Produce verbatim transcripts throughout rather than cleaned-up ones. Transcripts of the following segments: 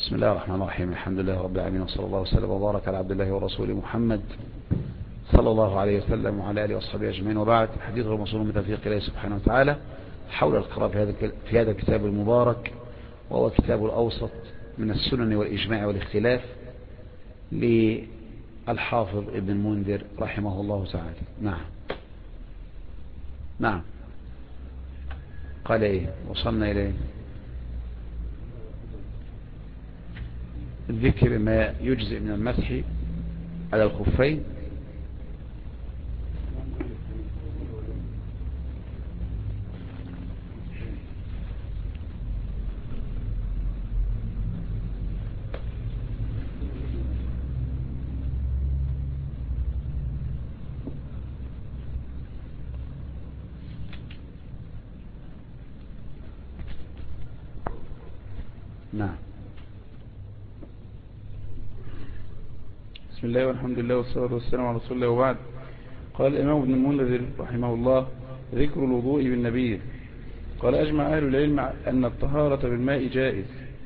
بسم الله الرحمن الرحيم. الحمد لله رب العالمين، وصلى الله وسلم وبارك على عبد الله ورسوله محمد صلى الله عليه وسلم وعلى آله وصحبه أجمعين، وبعد. حديث الموصول من توفيق الله سبحانه وتعالى حول القراءة في هذا في هذا الكتاب المبارك، وهو كتاب الأوسط من السنن والإجماع والاختلاف للحافظ ابن المنذر رحمه الله تعالى. نعم نعم قال ايه؟ وصلنا اليه الذكر ما يجزئ من المسح على الخفين. نعم. بسم الله والحمد لله والصلاة والسلام على رسول الله، وبعد. قال الإمام ابن المنذر رحمه الله: ذكر الوضوء بالنبيذ. قال: أجمع أهل العلم أن الطهارة بالماء جائز،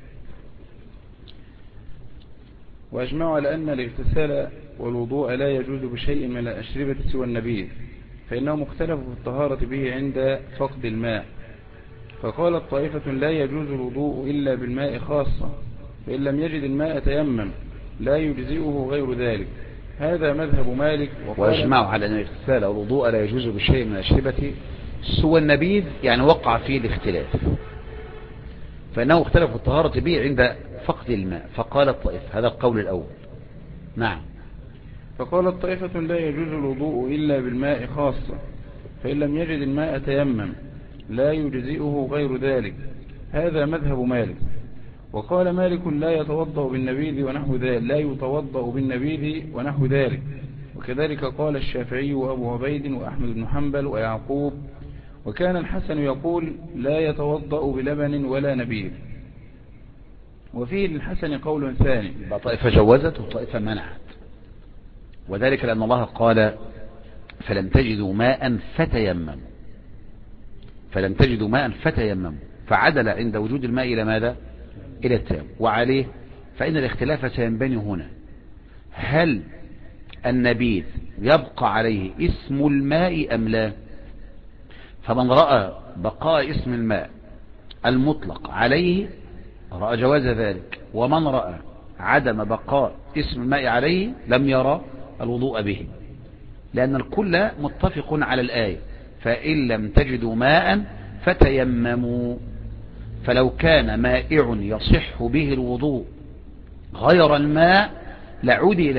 وأجمعوا على أن الاغتسال والوضوء لا يجوز بشيء من الأشربة سوى النبيذ، فإنهم اختلفوا في الطهارة به عند فقد الماء. فقالت طائفة: لا يجوز الوضوء إلا بالماء خاصة، فإن لم يجد الماء تيمم، لا يجزئه غير ذلك. هذا مذهب مالك. وأجمعوا على أن الاغتسال والوضوء لا يجوز بشيء من الأشربة سوى النبيذ، يعني وقع فيه الاختلاف، فإنه اختلف الطهارة به عند فقد الماء. فقال الطائفة، هذا القول الأول. نعم. فقالت طائفة: لا يجوز الوضوء إلا بالماء خاصة، فإن لم يجد الماء تيمم، لا يجزئه غير ذلك. هذا مذهب مالك. وقال مالك: لا يتوضأ بالنبيذ ونحو ذلك لا يتوضأ بالنبيذ ونحو ذلك. وكذلك قال الشافعي وأبو عبيد وأحمد بن حنبل ويعقوب. وكان الحسن يقول: لا يتوضأ بلبن ولا نبيذ. وفيه للحسن قول ثاني. طائفة جوزت وطائفة منعت، وذلك لأن الله قال: فلم تجدوا ماء فتيمموا. فلم تجدوا ماء فتيمموا، فعدل عند وجود الماء إلى ماذا؟ إلى التيمم. وعليه فإن الاختلاف سينبني هنا: هل النبيذ يبقى عليه اسم الماء أم لا؟ فمن رأى بقاء اسم الماء المطلق عليه رأى جواز ذلك، ومن رأى عدم بقاء اسم الماء عليه لم يرى الوضوء به، لأن الكل متفق على الآية: فإن لم تجدوا ماء فتيمموا. فلو كان مائع يصح به الوضوء غير الماء لعدل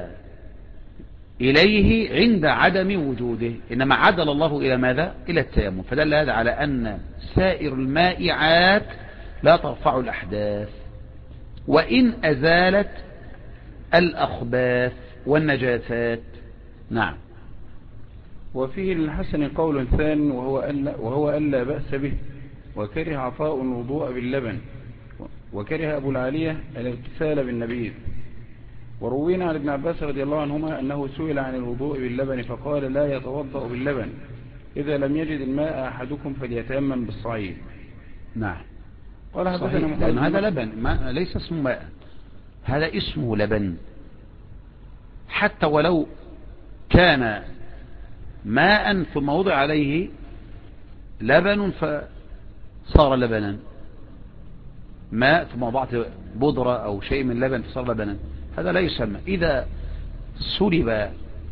إليه عند عدم وجوده، إنما عدل الله إلى ماذا؟ إلى التيمم. فدل هذا على أن سائر المائعات لا ترفع الأحداث، وإن أزالت الأخباث والنجاسات. نعم. وفيه للحسن قول ثاني، وهو ألا, وهو ألا بأس به، وكره عطاء الوضوء باللبن، وكره أبو العالية الاغتسال بالنبيذ. وروينا عن ابن عباس رضي الله عنهما أنه سئل عن الوضوء باللبن فقال: لا يتوضأ باللبن، إذا لم يجد الماء أحدكم فليتيمم بالصعيد. نعم. قال حدثنا محمد، لأن هذا لبن، ما ليس اسمه ماء، هذا اسمه لبن. حتى ولو كان ماء ثم وضع عليه لبن فصار لبنا، ماء ثم وضعت بودرة أو شيء من لبن فصار لبنا، هذا لا يسمى. إذا سلب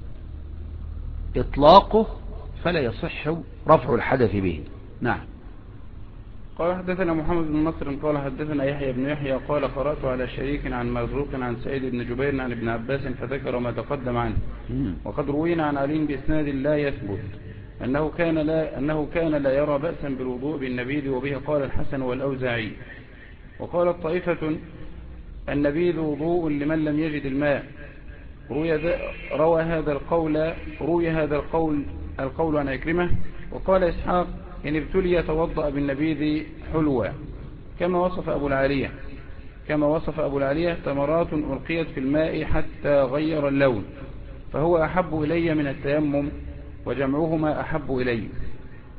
إطلاقه فلا يصح رفع الحدث به. نعم. قال حدثنا محمد بن نصر قال حدثنا يحيى بن يحيى قال: قرأت على شريك عن مرزوق عن سعيد بن جبير عن ابن عباس فذكر ما تقدم عنه. وقد روينا عن علي بإسناد لا يثبت أنه كان لا أنه كان لا يرى بأسا بالوضوء بالنبيذ، وبه قال الحسن والأوزاعي. وقالت طائفة: النبيذ وضوء لمن لم يجد الماء. روي روى هذا القول روي هذا القول القول عن عكرمة. وقال إسحاق: إن ابتلي توضأ بالنبيذ حلوى، كما وصف أبو العالية كما وصف أبو العالية تمرات ألقيت في الماء حتى غير اللون، فهو أحب إلي من التيمم، وجمعهما أحب إلي.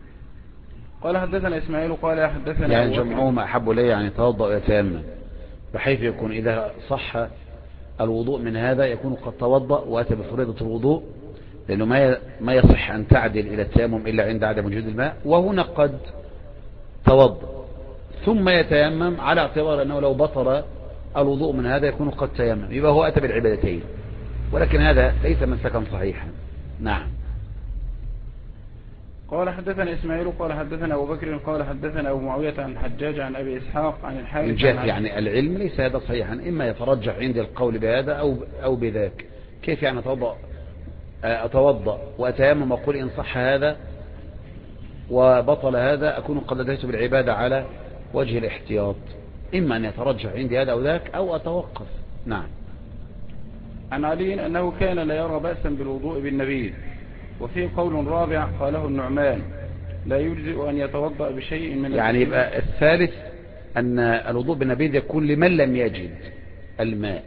قال حدثنا إسماعيل قال حدثنا يعني جمعهما أحب إلي، يعني توضأ ويتيمم. بحيث يكون إذا صح الوضوء من هذا يكون قد توضأ وأتى بفريضة الوضوء، لأنه ما ما يصح أن تعدل إلى التيمم إلا عند عدم وجود الماء. وهنا قد توضأ ثم يتيمم على اعتبار أنه لو بطل الوضوء من هذا يكون قد تيمم، يبقى هو أتى بالعبادتين، ولكن هذا ليس مسلكا صحيحا. نعم. قال حدثنا إسماعيل قال حدثنا أبو بكر قال حدثنا أبو معاوية عن حجاج عن أبي إسحاق عن الحارث من جهة يعني العلم ليس هذا صحيحا، إما يترجح عندي القول بهذا أو أو بذاك. كيف يعني أتوضأ أتوضأ وأتيمم وأقول إن صح هذا وبطل هذا أكون قد أديت بالعبادة على وجه الاحتياط، إما أن يترجح عندي هذا أو ذاك أو أتوقف. نعم. عن علي أنه كان لا يرى بأسا بالوضوء بالنبيذ. وفي قول رابع قاله النعمان لا يجزئ أن يتوضأ بشيء من يعني يبقى الثالث أن الوضوء بالنبيذ يكون لمن لم يجد الماء.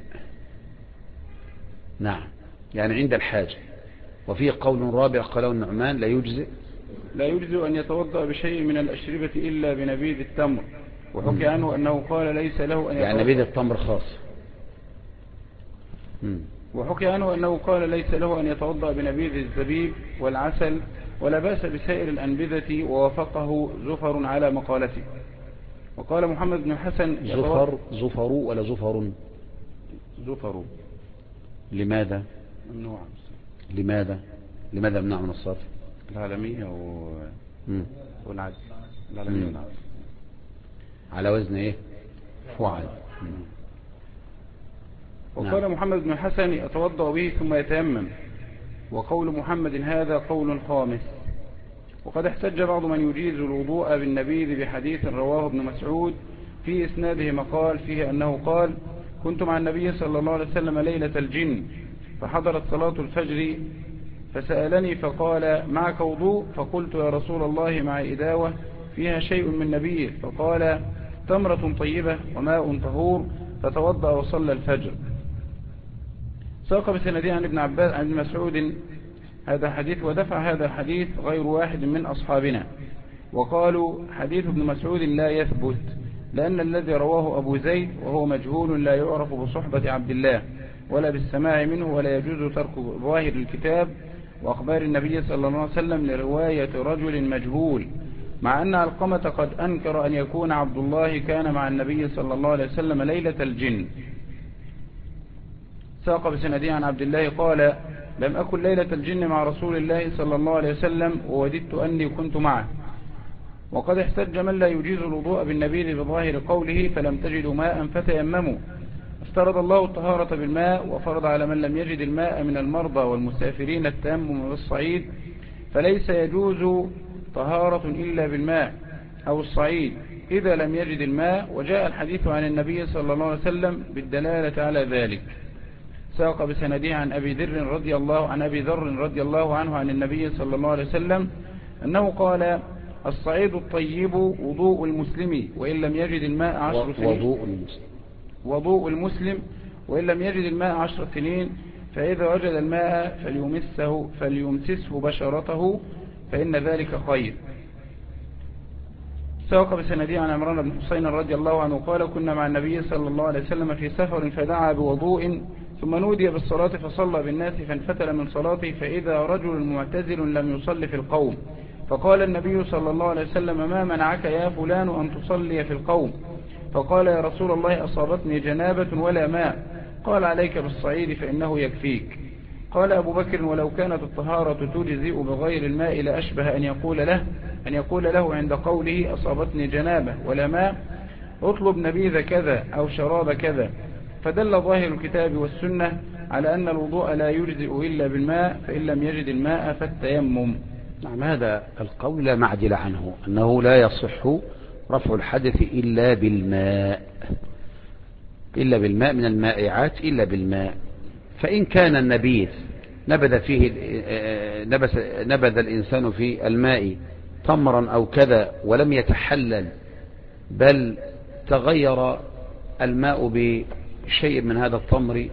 نعم، يعني عند الحاجة. وفي قول رابع قاله النعمان لا يجزئ لا يجزئ أن يتوضأ بشيء من الأشربة إلا بنبيذ التمر. وحكي عنه أنه قال ليس له أن يعني نبيذ التمر خاص. مم. وحكي عنه أنه قال ليس له أن يتوضأ بنبيذ الزبيب والعسل ولا بأس بسائر الأنبذة، ووافقه زفر على مقالته. وقال محمد بن الحسن زفر زفر ولا زفر زفر لماذا ممنوع لماذا لماذا ممنوع من الصرف؟ العالمية و... والعدل العالمية والعدل على وزن ايه؟ فعل. وقال نعم. محمد بن الحسن يتوضأ به ثم يتيمم. وقول محمد هذا قول خامس. وقد احتج بعض من يجيز الوضوء بالنبيذ بحديث رواه ابن مسعود في إسناده مقال فيه أنه قال كنت مع النبي صلى الله عليه وسلم ليلة الجن فحضرت صلاة الفجر فسألني فقال معك وضوء؟ فقلت يا رسول الله مع إداوة فيها شيء من نبيذ. فقال تمرة طيبة وماء طهور، فتوضأ وصلى الفجر. ساق بسندي عن ابن عباس عن ابن مسعود هذا حديث، ودفع هذا الحديث غير واحد من أصحابنا، وقالوا حديث ابن مسعود لا يثبت، لأن الذي رواه أبو زيد وهو مجهول لا يعرف بصحبة عبد الله ولا بالسماع منه، ولا يجوز ترك ظاهر الكتاب وأخبار النبي صلى الله عليه وسلم لرواية رجل مجهول، مع أن علقمة قد أنكر أن يكون عبد الله كان مع النبي صلى الله عليه وسلم ليلة الجن. ساق بسندي عن عبد الله قال لم أكن ليلة الجن مع رسول الله صلى الله عليه وسلم ووددت أني كنت معه. وقد احتج من لا يجيز الوضوء بالنبيذ بظاهر قوله فلم تجدوا ماء فتيمموا. افترض الله الطهارة بالماء، وفرض على من لم يجد الماء من المرضى والمسافرين التيمم بالصعيد، فليس يجوز طهارة إلا بالماء أو الصعيد إذا لم يجد الماء، وجاء الحديث عن النبي صلى الله عليه وسلم بالدلالة على ذلك. ساق بسنديه عن أبي ذر رضي الله عن أبي ذر رضي الله عنه عن النبي صلى الله عليه وسلم أنه قال الصعيد الطيب وضوء المسلم وإن لم يجد الماء عشر سنين وضوء المسلم وضوء المسلم وإن لم يجد الماء عشر سنين، فإذا وجد الماء فليمسه فليمسسه بشرته فإن ذلك خير. ساق بسنديه عن عمران بن حسين رضي الله عنه قال كنا مع النبي صلى الله عليه وسلم في سفر فدعا بوضوء ثم نودي بالصلاة فصلى بالناس فانفتل من صلاته، فإذا رجل معتزل لم يصلي في القوم، فقال النبي صلى الله عليه وسلم ما منعك يا فلان أن تصلي في القوم؟ فقال يا رسول الله أصابتني جنابة ولا ماء. قال عليك بالصعيد فإنه يكفيك. قال أبو بكر ولو كانت الطهارة تجزئ بغير الماء لأشبه أن يقول له أن يقول له عند قوله أصابتني جنابة ولا ماء اطلب نبيذ كذا أو شراب كذا. فدل ظاهر الكتاب والسنة على أن الوضوء لا يجزئ إلا بالماء، فإن لم يجد الماء فالتيمم. نعم، هذا القول لا معدل عنه، أنه لا يصح رفع الحدث إلا بالماء إلا بالماء من المائعات إلا بالماء. فإن كان النبيذ نبذ فيه نبذ الإنسان في الماء تمرا أو كذا ولم يتحلل، بل تغير الماء بشيء من هذا التمر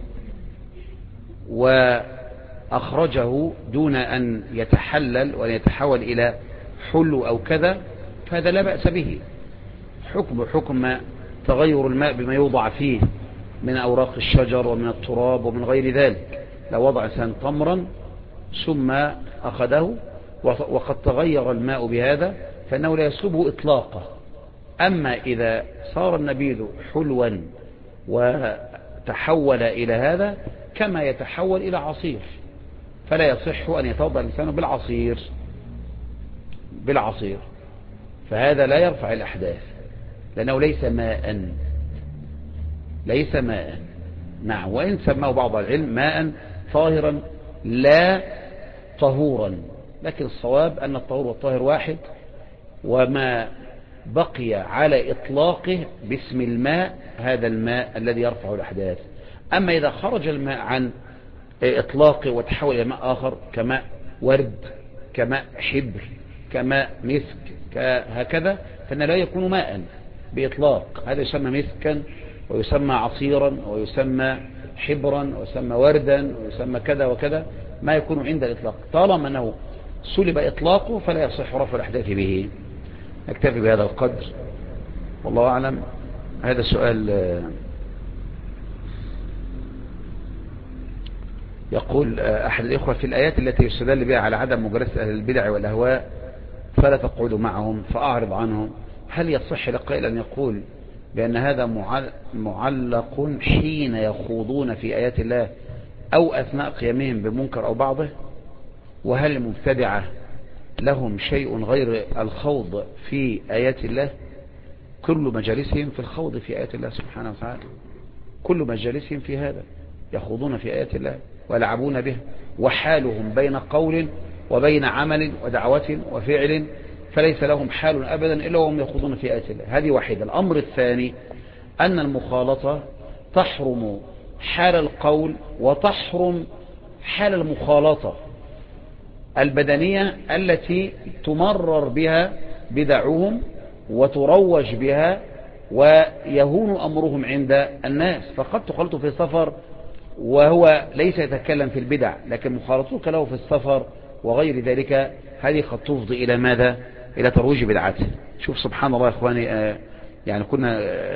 وأخرجه دون أن يتحلل وأن يتحول إلى حلو أو كذا، فهذا لا بأس به، حكم حكم تغير الماء بما يوضع فيه من أوراق الشجر ومن التراب ومن غير ذلك. لو وضع إنسان تمرا ثم أخذه وقد تغير الماء بهذا فإنه لا يسلبه إطلاقه. أما إذا صار النبيذ حلوا وتحول إلى هذا كما يتحول إلى عصير فلا يصح أن يتوضأ الإنسان بالعصير بالعصير فهذا لا يرفع الأحداث لأنه ليس ماء ليس ماء نعم، وإن سماه بعض العلم ماء طاهرا لا طهورا، لكن الصواب أن الطهور والطاهر واحد، وما بقي على إطلاقه باسم الماء هذا الماء الذي يرفع الأحداث. أما إذا خرج الماء عن إطلاقه وتحول إلى ماء آخر كماء ورد كماء حبر كماء مسك هكذا فإنه لا يكون ماء بإطلاق. هذا يسمى مسكا ويسمى عصيرا ويسمى حبرا ويسمى وردا ويسمى كذا وكذا، ما يكون عند الإطلاق. طالما أنه سلب إطلاقه فلا يصح رفع الأحداث به. نكتفي بهذا القدر والله أعلم. هذا السؤال يقول أحد الإخوة: في الآيات التي يستدل بها على عدم مجالسة أهل البدع والأهواء فلا تقعدوا معهم فأعرض عنهم، هل يصح لقائل أن يقول بأن هذا معلق حين يخوضون في آيات الله أو أثناء قيامهم بمنكر أو بعضه؟ وهل المبتدعة لهم شيء غير الخوض في آيات الله؟ كل مجالسهم في الخوض في آيات الله سبحانه وتعالى، كل مجالسهم في هذا يخوضون في آيات الله ويلعبون به، وحالهم بين قول وبين عمل ودعوة وفعل، فليس لهم حال أبدا إلا وهم يخوضون في آيات الله. هذه واحدة. الأمر الثاني أن المخالطة تحرم حال القول وتحرم حال المخالطة البدنية التي تمرر بها بدعهم وتروج بها ويهون أمرهم عند الناس. فقد تخلط في السفر وهو ليس يتكلم في البدع، لكن مخالطتك له في السفر وغير ذلك هذه قد تفضي إلى ماذا؟ إلى ترويج بدعته. شوف سبحان الله يا إخواني، آه يعني كنا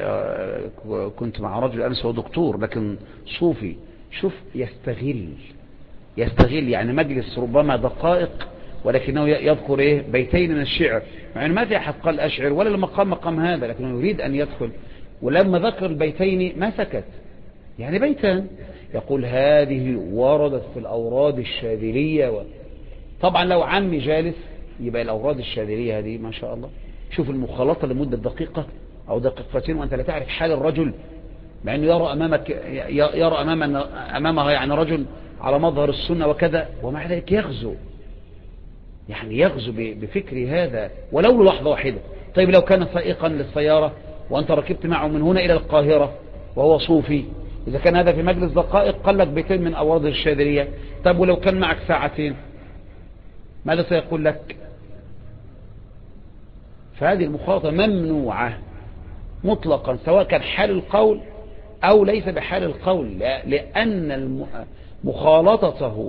آه كنت مع رجل أمس هو دكتور لكن صوفي، شوف يستغل يستغل يعني مجلس ربما دقائق ولكنه يذكر إيه بيتين من الشعر، يعني ما في أحد قال أشعر ولا المقام مقام هذا، لكنه يريد أن يدخل. ولما ذكر البيتين ما سكت، يعني بيتان يقول هذه وردت في الأوراد الشاذلية و... طبعا لو عمي جالس يبقى الأوراد الشاذلية هذه ما شاء الله. شوف المخالطة لمدة دقيقة أو دقيقتين وأنت لا تعرف حال الرجل، مع أنه يرى أمامك يرى أمام أمامه يعني رجل على مظهر السنة وكذا، ومع ذلك يغزو يعني يغزو بفكر هذا ولو لحظة واحدة. طيب لو كان سائقا للسيارة وأنت ركبت معه من هنا إلى القاهرة وهو صوفي، إذا كان هذا في مجلس دقائق قال لك بيتين من أوراد الشاذلية، طيب ولو كان معك ساعتين ماذا سيقول لك؟ فهذه المخالطة ممنوعة مطلقا سواء كان حال القول أو ليس بحال القول، لأن مخالطته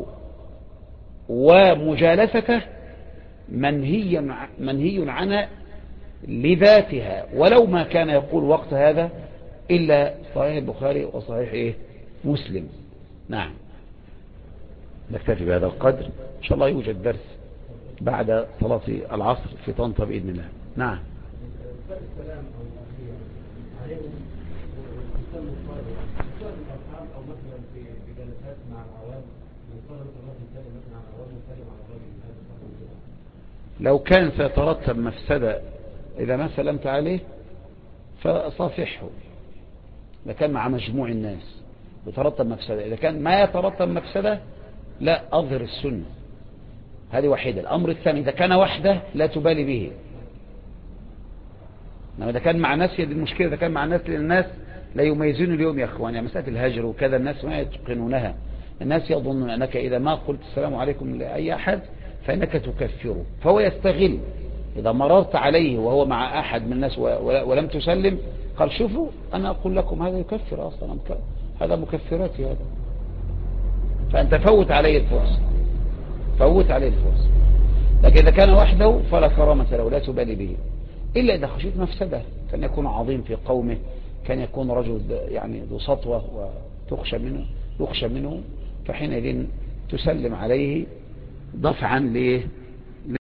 ومجالسته منهي منهي عنها لذاتها، ولو ما كان يقول وقت هذا إلا صحيح البخاري وصحيح إيه مسلم. نعم، نكتفي بهذا القدر. إن شاء الله يوجد درس بعد صلاة العصر في طنطا بإذن الله. نعم. لو كان سيترتب مفسدة إذا ما سلمت عليه فصافحه، إذا كان مع مجموع الناس يترتب مفسدة. إذا كان ما يترتب مفسدة لا أظهر السنة، هذه واحدة. الأمر الثاني إذا كان وحده لا تبالي به، إنما إذا كان مع ناس هي دي المشكلة. إذا كان مع ناس لأن الناس لا يميزون اليوم يا أخوان، يعني مسألة الهجر وكذا الناس ما يتقنونها. الناس يظنون أنك إذا ما قلت السلام عليكم لأي أحد فإنك تكفره، فهو يستغل. إذا مررت عليه وهو مع أحد من الناس ولم تسلم قال شوفوا أنا أقول لكم هذا يكفر أصلا، هذا مكفراتي هذا، فأنت فوت عليه الفرصة فوت عليه الفرصة. لكن إذا كان وحده فلا كرامة له لا تبالي به، إلا إذا خشيت مفسدة كان يكون عظيم في قومه كان يكون رجل يعني ذو سطوة وتخشى منه يخشى منه، فحينئذ تسلم عليه دفعا ليه